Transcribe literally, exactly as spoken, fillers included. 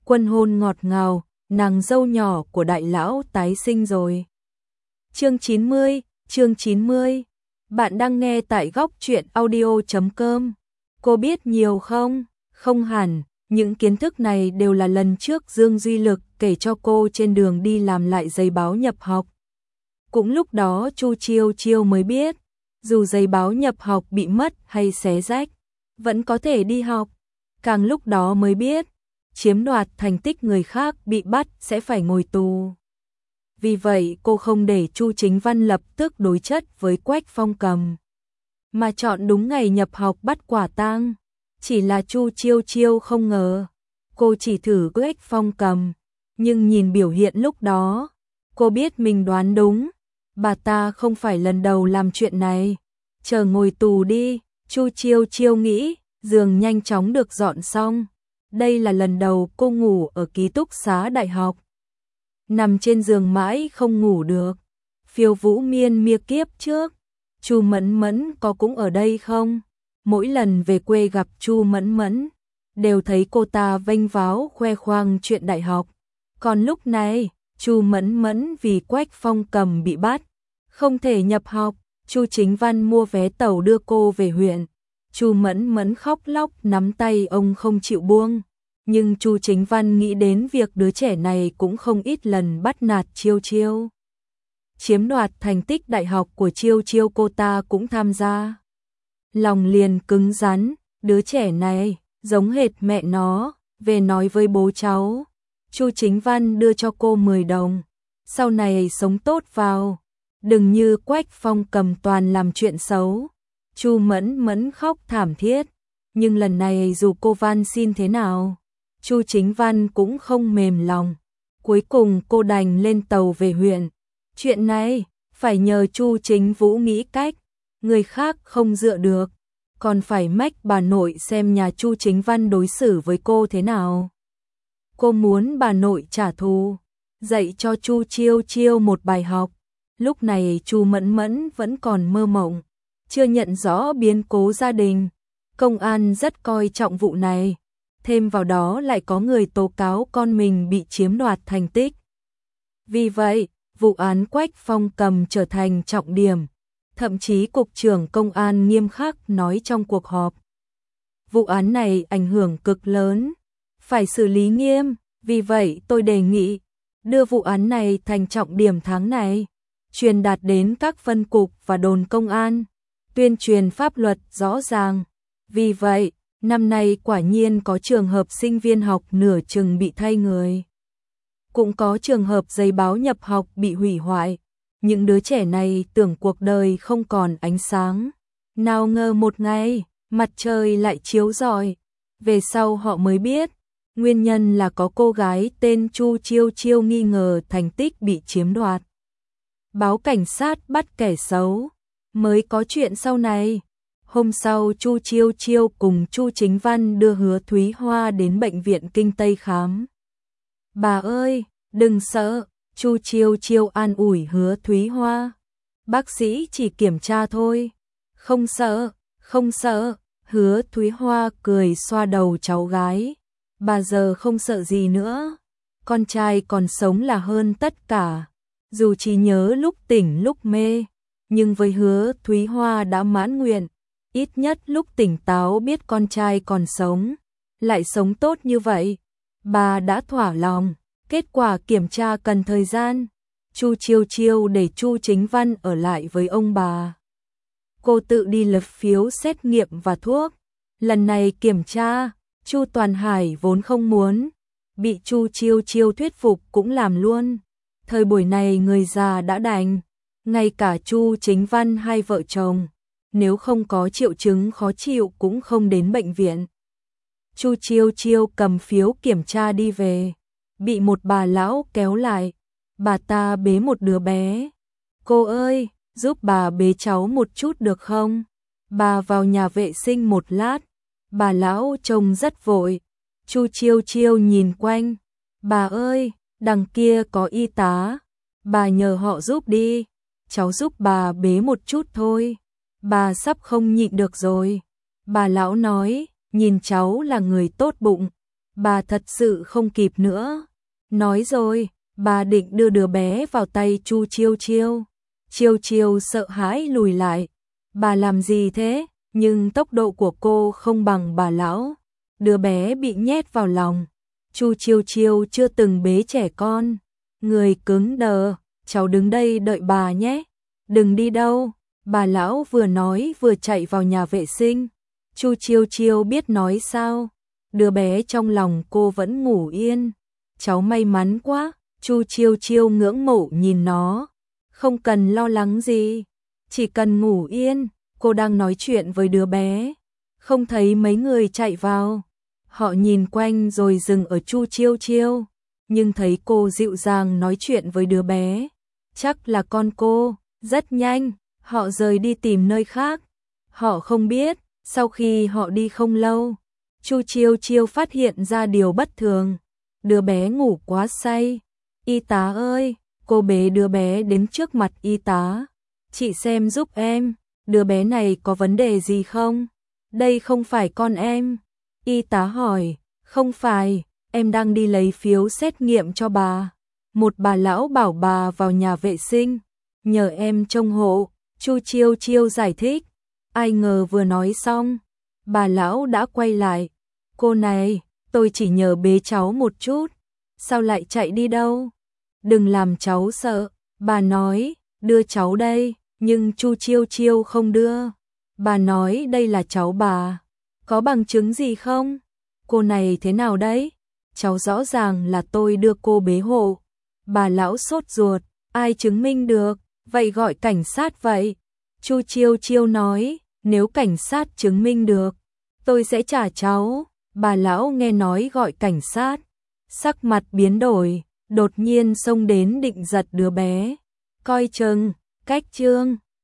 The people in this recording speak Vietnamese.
Quân hôn ngọt ngào, nàng dâu nhỏ của đại lão tái sinh rồi. Chương chín mươi, chương chín mươi. Bạn đang nghe tại góc truyện audio chấm com. Cô biết nhiều không? Không hẳn, những kiến thức này đều là lần trước Dương Duy Lực kể cho cô trên đường đi làm lại giấy báo nhập học. Cũng lúc đó Chu Chiêu Chiêu mới biết, dù giấy báo nhập học bị mất hay xé rách, vẫn có thể đi học. Càng lúc đó mới biết, chiếm đoạt thành tích người khác bị bắt sẽ phải ngồi tù. Vì vậy cô không để Chu Chính Văn lập tức đối chất với Quách Phong Cầm, mà chọn đúng ngày nhập học bắt quả tang. Chỉ là Chu Chiêu Chiêu không ngờ, cô chỉ thử Quách Phong Cầm, nhưng nhìn biểu hiện lúc đó, cô biết mình đoán đúng. Bà ta không phải lần đầu làm chuyện này, chờ ngồi tù đi. Chu Chiêu Chiêu nghĩ, giường nhanh chóng được dọn xong. Đây là lần đầu cô ngủ ở ký túc xá đại học. Nằm trên giường mãi không ngủ được. Phiêu Vũ Miên Mia kiếp trước, Chu Mẫn Mẫn có cũng ở đây không? Mỗi lần về quê gặp Chu Mẫn Mẫn, đều thấy cô ta vênh váo khoe khoang chuyện đại học. Còn lúc này, Chu Mẫn Mẫn vì Quách Phong Cầm bị bắt, không thể nhập học, Chu Chính Văn mua vé tàu đưa cô về huyện. Chu Mẫn Mẫn khóc lóc nắm tay ông không chịu buông, nhưng Chu Chính Văn nghĩ đến việc đứa trẻ này cũng không ít lần bắt nạt Chiêu Chiêu. Chiếm đoạt thành tích đại học của Chiêu Chiêu cô ta cũng tham gia. Lòng liền cứng rắn, đứa trẻ này giống hệt mẹ nó, về nói với bố cháu. Chu Chính Văn đưa cho cô mười đồng, sau này sống tốt vào, đừng như Quách Phong Cầm toàn làm chuyện xấu. Chu Mẫn Mẫn khóc thảm thiết, nhưng lần này dù cô van xin thế nào, Chu Chính Văn cũng không mềm lòng. Cuối cùng cô đành lên tàu về huyện. Chuyện này phải nhờ Chu Chính Vũ nghĩ cách, người khác không dựa được, còn phải mách bà nội xem nhà Chu Chính Văn đối xử với cô thế nào. Cô muốn bà nội trả thù, dạy cho Chu Chiêu Chiêu một bài học. Lúc này Chu Mẫn Mẫn vẫn còn mơ mộng, chưa nhận rõ biến cố gia đình. Công an rất coi trọng vụ này, thêm vào đó lại có người tố cáo con mình bị chiếm đoạt thành tích. Vì vậy, vụ án Quách Phong Cầm trở thành trọng điểm, thậm chí cục trưởng công an nghiêm khắc nói trong cuộc họp. Vụ án này ảnh hưởng cực lớn, phải xử lý nghiêm, vì vậy tôi đề nghị đưa vụ án này thành trọng điểm tháng này, truyền đạt đến các phân cục và đồn công an, tuyên truyền pháp luật rõ ràng. Vì vậy, năm nay quả nhiên có trường hợp sinh viên học nửa chừng bị thay người. Cũng có trường hợp giấy báo nhập học bị hủy hoại. Những đứa trẻ này tưởng cuộc đời không còn ánh sáng. Nào ngờ một ngày, mặt trời lại chiếu rọi. Về sau họ mới biết, nguyên nhân là có cô gái tên Chu Chiêu Chiêu nghi ngờ thành tích bị chiếm đoạt. Báo cảnh sát bắt kẻ xấu, mới có chuyện sau này. Hôm sau Chu Chiêu Chiêu cùng Chu Chính Văn đưa Hứa Thúy Hoa đến bệnh viện Kinh Tây khám. Bà ơi, đừng sợ, Chu Chiêu Chiêu an ủi Hứa Thúy Hoa. Bác sĩ chỉ kiểm tra thôi. Không sợ, không sợ, Hứa Thúy Hoa cười xoa đầu cháu gái. Bà giờ không sợ gì nữa, con trai còn sống là hơn tất cả. Dù chỉ nhớ lúc tỉnh lúc mê, nhưng với Hứa Thúy Hoa đã mãn nguyện. Ít nhất lúc tỉnh táo biết con trai còn sống, lại sống tốt như vậy, bà đã thỏa lòng. Kết quả kiểm tra cần thời gian. Chu Chiêu Chiêu để Chu Chính Văn ở lại với ông bà. Cô tự đi lập phiếu xét nghiệm và thuốc. Lần này kiểm tra, Chu Toàn Hải vốn không muốn, bị Chu Chiêu Chiêu thuyết phục cũng làm luôn. Thời buổi này người già đã đành, ngay cả Chu Chính Văn hai vợ chồng, nếu không có triệu chứng khó chịu cũng không đến bệnh viện. Chu Chiêu Chiêu cầm phiếu kiểm tra đi về, bị một bà lão kéo lại. Bà ta bế một đứa bé. Cô ơi, giúp bà bế cháu một chút được không? Bà vào nhà vệ sinh một lát. Bà lão trông rất vội. Chu Chiêu Chiêu nhìn quanh. Bà ơi, đằng kia có y tá. Bà nhờ họ giúp đi. Cháu giúp bà bế một chút thôi. Bà sắp không nhịn được rồi. Bà lão nói, nhìn cháu là người tốt bụng, bà thật sự không kịp nữa. Nói rồi, bà định đưa đứa bé vào tay Chu Chiêu Chiêu. Chiêu Chiêu sợ hãi lùi lại. Bà làm gì thế? Nhưng tốc độ của cô không bằng bà lão. Đứa bé bị nhét vào lòng. Chu Chiêu Chiêu chưa từng bế trẻ con. Người cứng đờ, cháu đứng đây đợi bà nhé. Đừng đi đâu. Bà lão vừa nói vừa chạy vào nhà vệ sinh. Chu Chiêu Chiêu biết nói sao. Đứa bé trong lòng cô vẫn ngủ yên. Cháu may mắn quá. Chu Chiêu Chiêu ngưỡng mộ nhìn nó. Không cần lo lắng gì. Chỉ cần ngủ yên. Cô đang nói chuyện với đứa bé. Không thấy mấy người chạy vào. Họ nhìn quanh rồi dừng ở Chu Chiêu Chiêu. Nhưng thấy cô dịu dàng nói chuyện với đứa bé. Chắc là con cô. Rất nhanh, họ rời đi tìm nơi khác. Họ không biết, sau khi họ đi không lâu, Chu Chiêu Chiêu phát hiện ra điều bất thường. Đứa bé ngủ quá say. Y tá ơi, cô bế đứa bé đến trước mặt y tá. Chị xem giúp em, đứa bé này có vấn đề gì không? Đây không phải con em. Y tá hỏi, không phải, em đang đi lấy phiếu xét nghiệm cho bà. Một bà lão bảo bà vào nhà vệ sinh, nhờ em trông hộ. Chu Chiêu Chiêu giải thích. Ai ngờ vừa nói xong, bà lão đã quay lại. Cô này, tôi chỉ nhờ bế cháu một chút. Sao lại chạy đi đâu? Đừng làm cháu sợ. Bà nói, đưa cháu đây. Nhưng Chu Chiêu Chiêu không đưa. Bà nói đây là cháu bà. Có bằng chứng gì không? Cô này thế nào đấy? Cháu rõ ràng là tôi đưa cô bế hộ. Bà lão sốt ruột. Ai chứng minh được? Vậy gọi cảnh sát vậy. Chu Chiêu Chiêu nói, nếu cảnh sát chứng minh được, tôi sẽ trả cháu. Bà lão nghe nói gọi cảnh sát, sắc mặt biến đổi, đột nhiên xông đến định giật đứa bé. Coi chừng, cách Trương.